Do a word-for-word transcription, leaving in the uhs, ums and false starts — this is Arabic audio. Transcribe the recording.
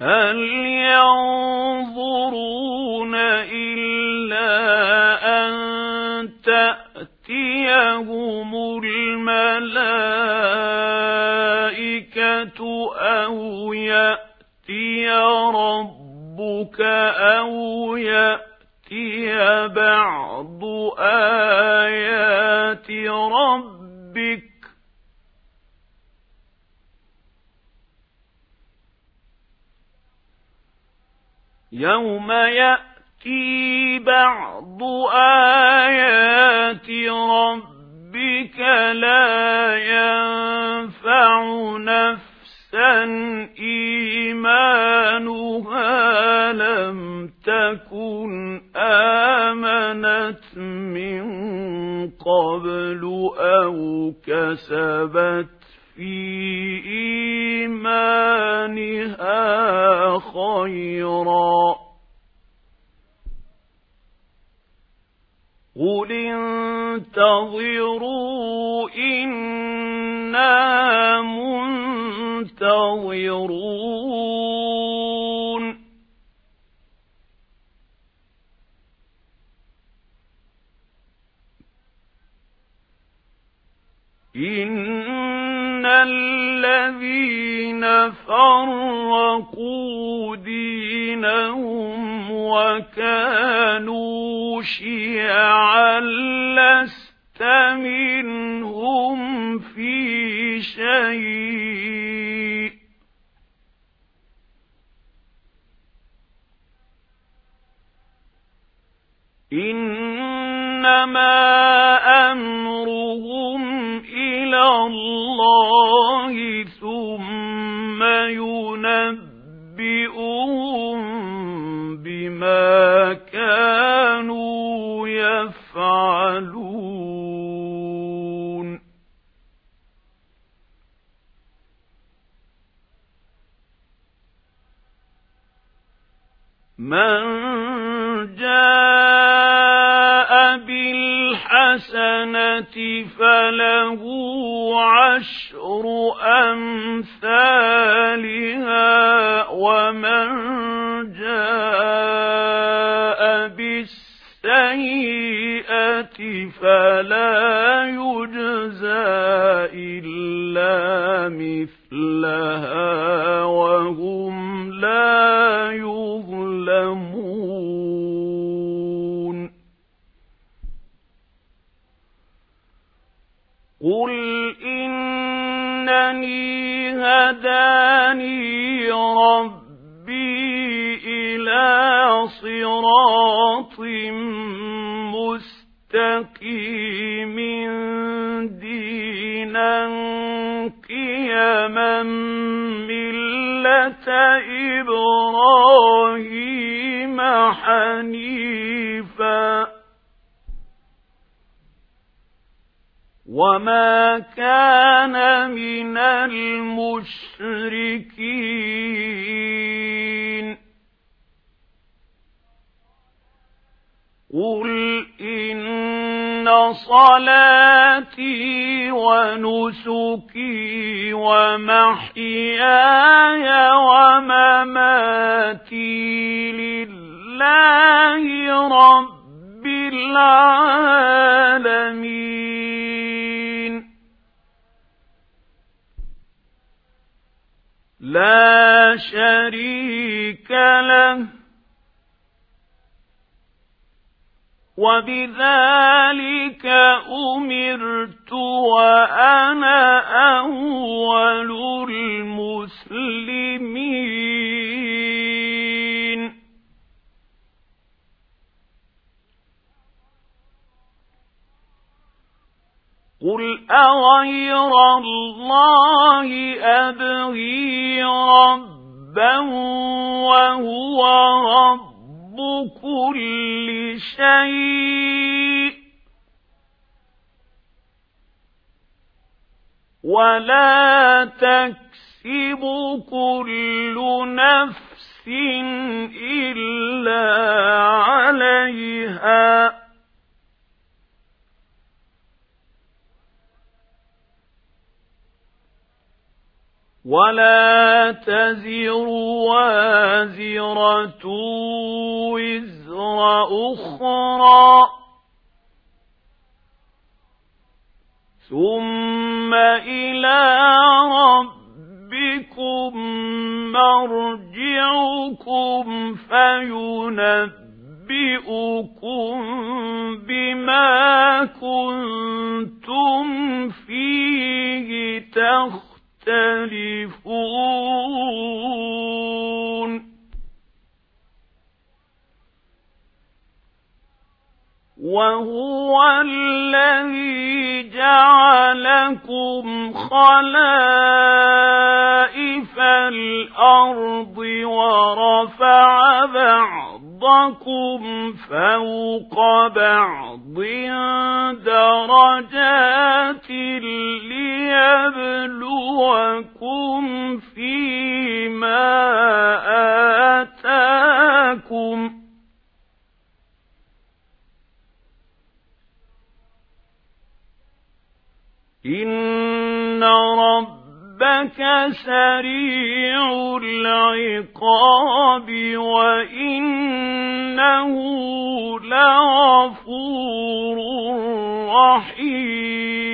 هل ينظرون إلا أن تأتيهم الملائكة أو يأتي ربك أو يأتي بعض آيات ربك يوم يأتي بعض آيات ربك لا ينفع نفسا إيمانها لم تكن آمنت من قبل أو كسبت في إيمانها خيرا قل انتظروا إنا منتظرون إن الذين فرقوا دينهم وكانوا شيعا لست منهم في شيء إنما أمرهم إلى الله ثم ينبئهم بما كانوا يفعلون من جاء بالحسنة فله عشر أمثالها ومن جاء بالسيئة فلا يجزى إلا مثلها وهم لا يظلمون قل إنني هداني ربي إلى صراط مستقيم دينا قيما ملة إبراهيم حنيفا وما كان من المشركين قل إن صلاتي ونسكي ومحياي ومماتي لله رب العالمين لا شريك له وبذلك أمرت وأنا أول المسلمين قل أغير الله أبغي ربا وهو رب كل شيء ولا تكسب كل نفس إلا عليها ولا تزر وازرة وزر أخرى ثم إلى ربكم مرجعكم فينبئكم بما كنتم فيه تختلفون وهو الذي جعلكم خلائف الأرض ورفع بعضكم فوق بعض درجات ليبلوكم فيما آتاكم إن ربك سريع العقاب وإنه لغفور رحيم